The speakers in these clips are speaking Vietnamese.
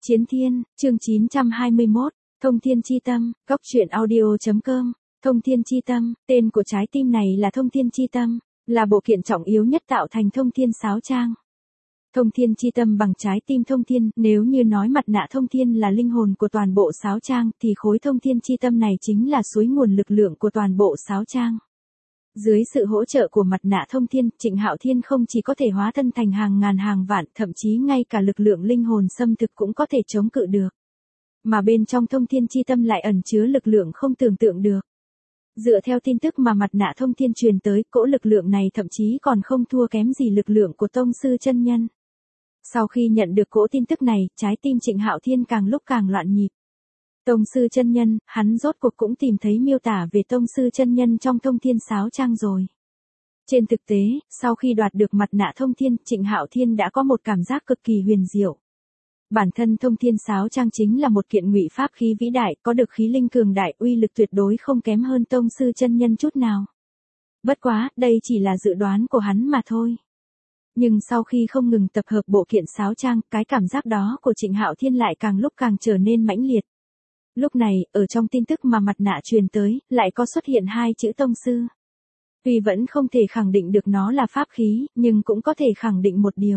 Chiến Thiên, chương 921, Thông Thiên Chi Tâm, Góc truyện audio.com, Thông Thiên Chi Tâm, tên của trái tim này là Thông Thiên Chi Tâm, là bộ kiện trọng yếu nhất tạo thành Thông Thiên Sáo Trang. Thông Thiên Chi Tâm bằng trái tim Thông Thiên, nếu như nói mặt nạ Thông Thiên là linh hồn của toàn bộ Sáo Trang thì khối Thông Thiên Chi Tâm này chính là suối nguồn lực lượng của toàn bộ Sáo Trang. Dưới sự hỗ trợ của mặt nạ Thông Thiên, Trịnh Hạo Thiên không chỉ có thể hóa thân thành hàng ngàn hàng vạn, thậm chí ngay cả lực lượng linh hồn xâm thực cũng có thể chống cự được. Mà bên trong Thông Thiên Chi Tâm lại ẩn chứa lực lượng không tưởng tượng được. Dựa theo tin tức mà mặt nạ Thông Thiên truyền tới, cỗ lực lượng này thậm chí còn không thua kém gì lực lượng của Tông Sư Chân Nhân. Sau khi nhận được cỗ tin tức này, trái tim Trịnh Hạo Thiên càng lúc càng loạn nhịp. Tông Sư Chân Nhân, hắn rốt cuộc cũng tìm thấy miêu tả về Tông Sư Chân Nhân trong Thông Thiên Sáo Trang rồi. Trên thực tế, sau khi đoạt được mặt nạ Thông Thiên, Trịnh Hạo Thiên đã có một cảm giác cực kỳ huyền diệu. Bản thân Thông Thiên Sáo Trang chính là một kiện ngụy pháp khí vĩ đại, có được khí linh cường đại, uy lực tuyệt đối không kém hơn Tông Sư Chân Nhân chút nào. Bất quá, đây chỉ là dự đoán của hắn mà thôi. Nhưng sau khi không ngừng tập hợp bộ kiện Sáo Trang, cái cảm giác đó của Trịnh Hạo Thiên lại càng lúc càng trở nên mãnh liệt. Lúc này, ở trong tin tức mà mặt nạ truyền tới, lại có xuất hiện hai chữ Tông Sư. Tuy vẫn không thể khẳng định được nó là pháp khí, nhưng cũng có thể khẳng định một điều.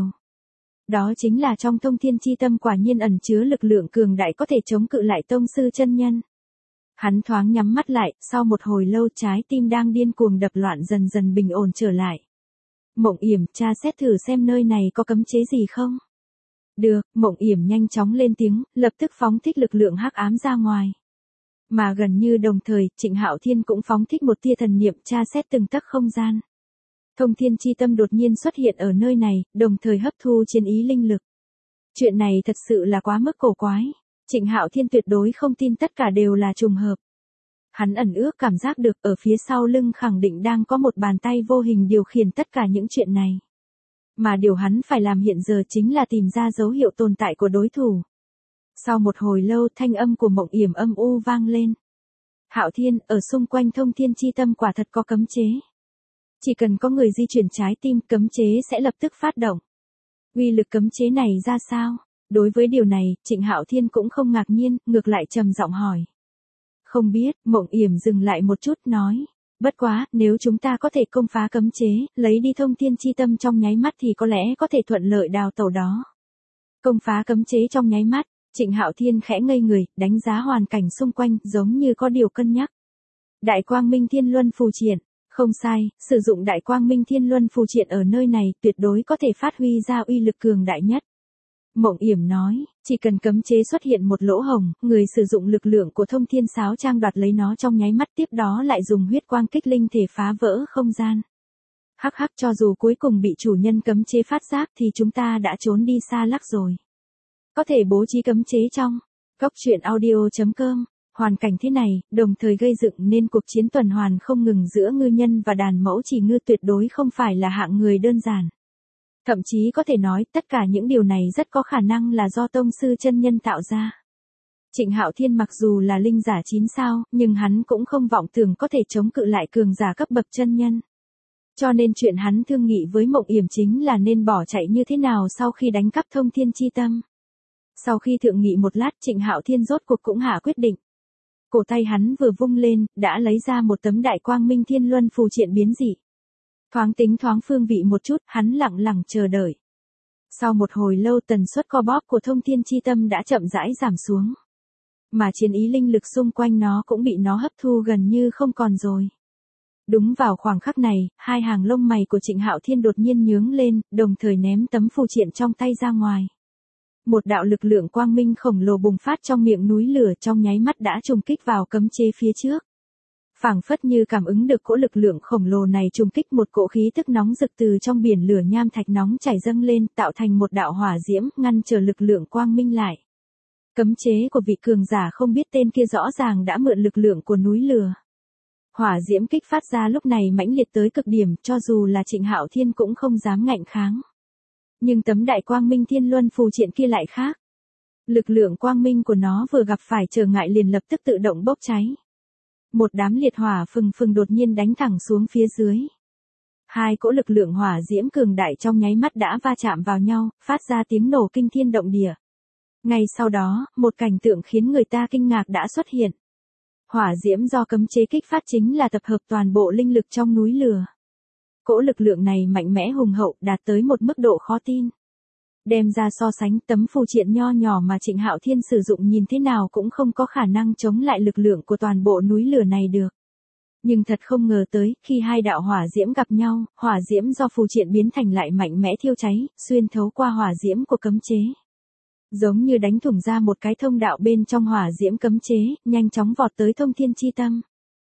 Đó chính là trong Thông Thiên Chi Tâm quả nhiên ẩn chứa lực lượng cường đại có thể chống cự lại Tông Sư Chân Nhân. Hắn thoáng nhắm mắt lại, sau một hồi lâu trái tim đang điên cuồng đập loạn dần dần bình ổn trở lại. Mộng Yểm, tra xét thử xem nơi này có cấm chế gì không? Được, Mộng Yểm nhanh chóng lên tiếng, lập tức phóng thích lực lượng hắc ám ra ngoài. Mà gần như đồng thời, Trịnh Hạo Thiên cũng phóng thích một tia thần niệm tra xét từng tấc không gian. Thông Thiên Chi Tâm đột nhiên xuất hiện ở nơi này, đồng thời hấp thu chiến ý linh lực. Chuyện này thật sự là quá mức cổ quái. Trịnh Hạo Thiên tuyệt đối không tin tất cả đều là trùng hợp. Hắn ẩn ước cảm giác được ở phía sau lưng khẳng định đang có một bàn tay vô hình điều khiển tất cả những chuyện này. Mà điều hắn phải làm hiện giờ chính là tìm ra dấu hiệu tồn tại của đối thủ. Sau một hồi lâu thanh âm của Mộng Yểm âm u vang lên. Hạo Thiên, ở xung quanh Thông Thiên Chi Tâm quả thật có cấm chế. Chỉ cần có người di chuyển trái tim, cấm chế sẽ lập tức phát động. Uy lực cấm chế này ra sao? Đối với điều này, Trịnh Hạo Thiên cũng không ngạc nhiên, ngược lại trầm giọng hỏi. Không biết, Mộng Yểm dừng lại một chút nói. Bất quá, nếu chúng ta có thể công phá cấm chế, lấy đi Thông Thiên Chi Tâm trong nháy mắt thì có lẽ có thể thuận lợi đào tẩu đó. Công phá cấm chế trong nháy mắt, Trịnh Hạo Thiên khẽ ngây người, đánh giá hoàn cảnh xung quanh, giống như có điều cân nhắc. Đại Quang Minh Thiên Luân Phù Triện, không sai, sử dụng Đại Quang Minh Thiên Luân Phù Triện ở nơi này tuyệt đối có thể phát huy ra uy lực cường đại nhất. Mộng Yểm nói, chỉ cần cấm chế xuất hiện một lỗ hổng, người sử dụng lực lượng của Thông Thiên Sáo Trang đoạt lấy nó trong nháy mắt, tiếp đó lại dùng huyết quang kích linh thể phá vỡ không gian. Hắc hắc, cho dù cuối cùng bị chủ nhân cấm chế phát giác thì chúng ta đã trốn đi xa lắc rồi. Có thể bố trí cấm chế trong Góc truyện audio.com. Hoàn cảnh thế này, đồng thời gây dựng nên cuộc chiến tuần hoàn không ngừng giữa ngư nhân và đàn mẫu chỉ ngư tuyệt đối không phải là hạng người đơn giản. Thậm chí có thể nói tất cả những điều này rất có khả năng là do Tông Sư Chân Nhân tạo ra. Trịnh Hạo Thiên mặc dù là linh giả 9 sao, nhưng hắn cũng không vọng tưởng có thể chống cự lại cường giả cấp bậc chân nhân. Cho nên chuyện hắn thương nghị với Mộng Yểm chính là nên bỏ chạy như thế nào sau khi đánh cắp Thông Thiên Chi Tâm. Sau khi thượng nghị một lát, Trịnh Hạo Thiên rốt cuộc cũng hạ quyết định. Cổ tay hắn vừa vung lên, đã lấy ra một tấm Đại Quang Minh Thiên Luân Phù Triện biến dị. Thoáng tính thoáng phương vị một chút, hắn lặng lặng chờ đợi. Sau một hồi lâu tần suất co bóp của Thông Thiên Chi Tâm đã chậm rãi giảm xuống. Mà chiến ý linh lực xung quanh nó cũng bị nó hấp thu gần như không còn rồi. Đúng vào khoảng khắc này, hai hàng lông mày của Trịnh Hạo Thiên đột nhiên nhướng lên, đồng thời ném tấm phù triện trong tay ra ngoài. Một đạo lực lượng quang minh khổng lồ bùng phát trong miệng núi lửa, trong nháy mắt đã trùng kích vào cấm chế phía trước. Phảng phất như cảm ứng được cỗ lực lượng khổng lồ này trùng kích, một cỗ khí tức nóng rực từ trong biển lửa nham thạch nóng chảy dâng lên, tạo thành một đạo hỏa diễm, ngăn trở lực lượng quang minh lại. Cấm chế của vị cường giả không biết tên kia rõ ràng đã mượn lực lượng của núi lửa. Hỏa diễm kích phát ra lúc này mãnh liệt tới cực điểm, cho dù là Trịnh Hạo Thiên cũng không dám ngạnh kháng. Nhưng tấm Đại Quang Minh Thiên Luân Phù Triện kia lại khác. Lực lượng quang minh của nó vừa gặp phải trở ngại liền lập tức tự động bốc cháy. Một đám liệt hỏa phừng phừng đột nhiên đánh thẳng xuống phía dưới. Hai cỗ lực lượng hỏa diễm cường đại trong nháy mắt đã va chạm vào nhau, phát ra tiếng nổ kinh thiên động địa. Ngay sau đó, một cảnh tượng khiến người ta kinh ngạc đã xuất hiện. Hỏa diễm do cấm chế kích phát chính là tập hợp toàn bộ linh lực trong núi lửa. Cỗ lực lượng này mạnh mẽ hùng hậu đạt tới một mức độ khó tin. Đem ra so sánh tấm phù triện nho nhỏ mà Trịnh Hạo Thiên sử dụng nhìn thế nào cũng không có khả năng chống lại lực lượng của toàn bộ núi lửa này được. Nhưng thật không ngờ tới, khi hai đạo hỏa diễm gặp nhau, hỏa diễm do phù triện biến thành lại mạnh mẽ thiêu cháy, xuyên thấu qua hỏa diễm của cấm chế. Giống như đánh thủng ra một cái thông đạo bên trong hỏa diễm cấm chế, nhanh chóng vọt tới thông thiên chi tâm.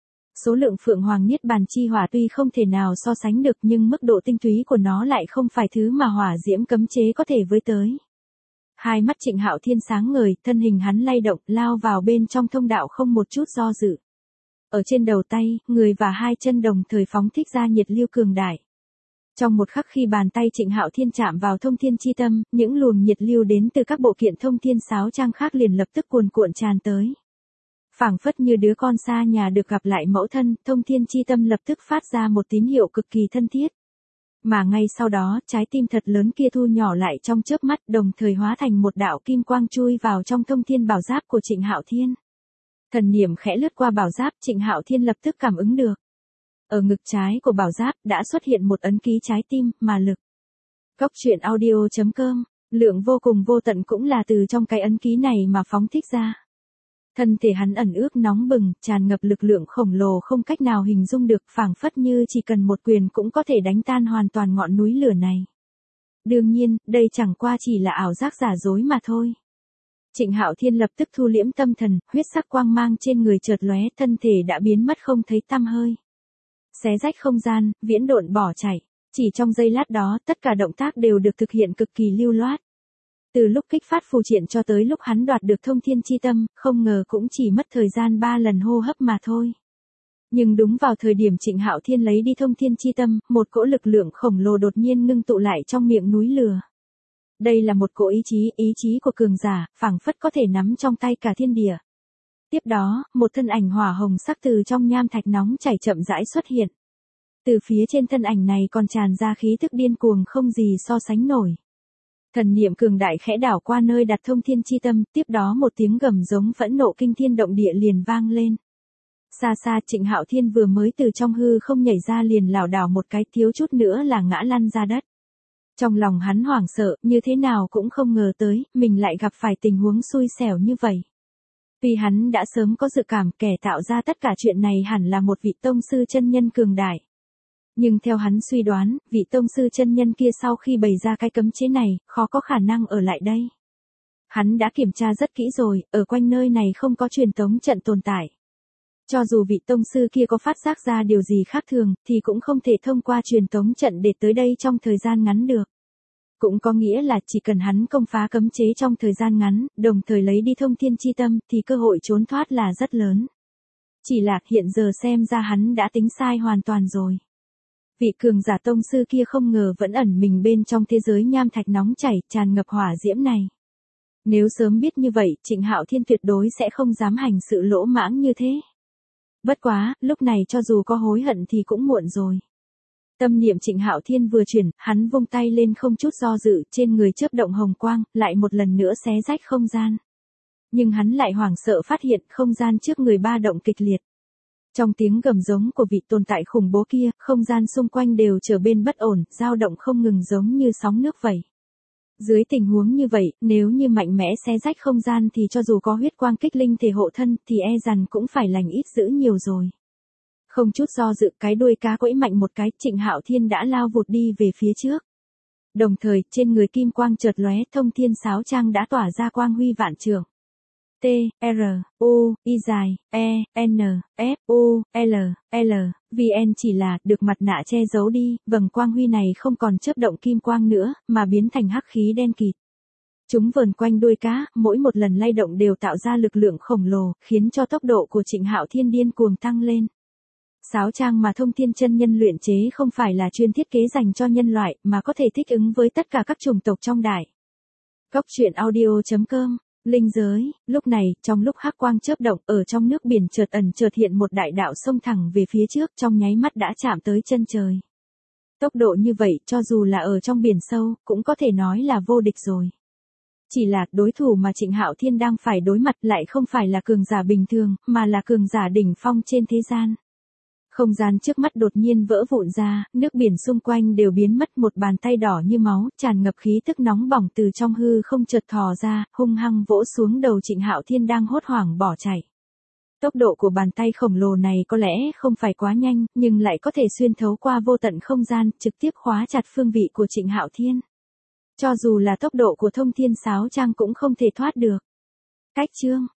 Số lượng Phượng Hoàng Niết Bàn chi hỏa tuy không thể nào so sánh được nhưng mức độ tinh túy của nó lại không phải thứ mà hỏa diễm cấm chế có thể với tới. Hai mắt Trịnh Hạo Thiên sáng ngời, thân hình hắn lay động, lao vào bên trong thông đạo không một chút do dự. Ở trên đầu tay, người và hai chân đồng thời phóng thích ra nhiệt lưu cường đại. Trong một khắc khi bàn tay Trịnh Hạo Thiên chạm vào thông thiên chi tâm, những luồng nhiệt lưu đến từ các bộ kiện thông thiên sáo trang khác liền lập tức cuồn cuộn tràn tới. Phảng phất như đứa con xa nhà được gặp lại mẫu thân, thông thiên chi tâm lập tức phát ra một tín hiệu cực kỳ thân thiết. Mà ngay sau đó, trái tim thật lớn kia thu nhỏ lại trong chớp mắt, đồng thời hóa thành một đạo kim quang chui vào trong thông thiên bảo giáp của Trịnh Hạo Thiên. Thần niệm khẽ lướt qua bảo giáp, Trịnh Hạo Thiên lập tức cảm ứng được. Ở ngực trái của bảo giáp đã xuất hiện một ấn ký trái tim, mà lực. Góc truyện audio.com, lượng vô cùng vô tận cũng là từ trong cái ấn ký này mà phóng thích ra. Thân thể hắn ẩn ước nóng bừng, tràn ngập lực lượng khổng lồ không cách nào hình dung được, phảng phất như chỉ cần một quyền cũng có thể đánh tan hoàn toàn ngọn núi lửa này. Đương nhiên, đây chẳng qua chỉ là ảo giác giả dối mà thôi. Trịnh Hạo Thiên lập tức thu liễm tâm thần, huyết sắc quang mang trên người chợt lóe, thân thể đã biến mất không thấy tăm hơi. Xé rách không gian, viễn độn bỏ chạy. Chỉ trong giây lát đó, tất cả động tác đều được thực hiện cực kỳ lưu loát. Từ lúc kích phát phù triện cho tới lúc hắn đoạt được thông thiên chi tâm, không ngờ cũng chỉ mất thời gian 3 lần hô hấp mà thôi. Nhưng đúng vào thời điểm Trịnh Hạo Thiên lấy đi thông thiên chi tâm, một cỗ lực lượng khổng lồ đột nhiên ngưng tụ lại trong miệng núi lửa. Đây là một cỗ ý chí của cường giả, phảng phất có thể nắm trong tay cả thiên địa. Tiếp đó, một thân ảnh hỏa hồng sắc từ trong nham thạch nóng chảy chậm rãi xuất hiện. Từ phía trên thân ảnh này còn tràn ra khí tức điên cuồng không gì so sánh nổi. Thần niệm cường đại khẽ đảo qua nơi đặt thông thiên chi tâm, tiếp đó một tiếng gầm giống phẫn nộ kinh thiên động địa liền vang lên. Xa xa Trịnh Hạo Thiên vừa mới từ trong hư không nhảy ra liền lảo đảo một cái, thiếu chút nữa là ngã lăn ra đất. Trong lòng hắn hoảng sợ, như thế nào cũng không ngờ tới, mình lại gặp phải tình huống xui xẻo như vậy. Vì hắn đã sớm có dự cảm kẻ tạo ra tất cả chuyện này hẳn là một vị tông sư chân nhân cường đại. Nhưng theo hắn suy đoán, vị tông sư chân nhân kia sau khi bày ra cái cấm chế này, khó có khả năng ở lại đây. Hắn đã kiểm tra rất kỹ rồi, ở quanh nơi này không có truyền tống trận tồn tại. Cho dù vị tông sư kia có phát giác ra điều gì khác thường, thì cũng không thể thông qua truyền tống trận để tới đây trong thời gian ngắn được. Cũng có nghĩa là chỉ cần hắn công phá cấm chế trong thời gian ngắn, đồng thời lấy đi thông thiên chi tâm, thì cơ hội trốn thoát là rất lớn. Chỉ là hiện giờ xem ra hắn đã tính sai hoàn toàn rồi. Vị cường giả tông sư kia không ngờ vẫn ẩn mình bên trong thế giới nham thạch nóng chảy, tràn ngập hỏa diễm này. Nếu sớm biết như vậy, Trịnh Hạo Thiên tuyệt đối sẽ không dám hành sự lỗ mãng như thế. Bất quá, lúc này cho dù có hối hận thì cũng muộn rồi. Tâm niệm Trịnh Hạo Thiên vừa chuyển, hắn vung tay lên không chút do dự, trên người chớp động hồng quang, lại một lần nữa xé rách không gian. Nhưng hắn lại hoảng sợ phát hiện không gian trước người ba động kịch liệt. Trong tiếng gầm giống của vị tồn tại khủng bố kia, không gian xung quanh đều trở bên bất ổn, dao động không ngừng giống như sóng nước vậy. Dưới tình huống như vậy, nếu như mạnh mẽ xé rách không gian thì cho dù có huyết quang kích linh thể hộ thân thì e rằng cũng phải lành ít dữ nhiều rồi. Không chút do dự, cái đuôi cá quẫy mạnh một cái, Trịnh Hạo Thiên đã lao vụt đi về phía trước. Đồng thời, trên người kim quang chợt lóe, thông thiên sáo trang đã tỏa ra quang huy vạn trượng. T, R, U, I dài, E, N, F, U, L, L, VN chỉ là được mặt nạ che giấu đi, vầng quang huy này không còn chớp động kim quang nữa, mà biến thành hắc khí đen kịt. Chúng vờn quanh đuôi cá, mỗi một lần lay động đều tạo ra lực lượng khổng lồ, khiến cho tốc độ của Trịnh Hạo Thiên điên cuồng tăng lên. Sáo trang mà thông thiên chân nhân luyện chế không phải là chuyên thiết kế dành cho nhân loại, mà có thể thích ứng với tất cả các chủng tộc trong đại. Góc truyện audio.com, linh giới, lúc này, trong lúc hắc quang chớp động, ở trong nước biển chợt ẩn chợt hiện một đại đạo xông thẳng về phía trước, trong nháy mắt đã chạm tới chân trời. Tốc độ như vậy, cho dù là ở trong biển sâu, cũng có thể nói là vô địch rồi. Chỉ là đối thủ mà Trịnh Hạo Thiên đang phải đối mặt lại không phải là cường giả bình thường, mà là cường giả đỉnh phong trên thế gian. Không gian trước mắt đột nhiên vỡ vụn ra, nước biển xung quanh đều biến mất, một bàn tay đỏ như máu, tràn ngập khí tức nóng bỏng từ trong hư không chợt thò ra, hung hăng vỗ xuống đầu Trịnh Hạo Thiên đang hốt hoảng bỏ chạy. Tốc độ của bàn tay khổng lồ này có lẽ không phải quá nhanh, nhưng lại có thể xuyên thấu qua vô tận không gian, trực tiếp khóa chặt phương vị của Trịnh Hạo Thiên. Cho dù là tốc độ của Thông Thiên Sáo Trang cũng không thể thoát được. Cách chương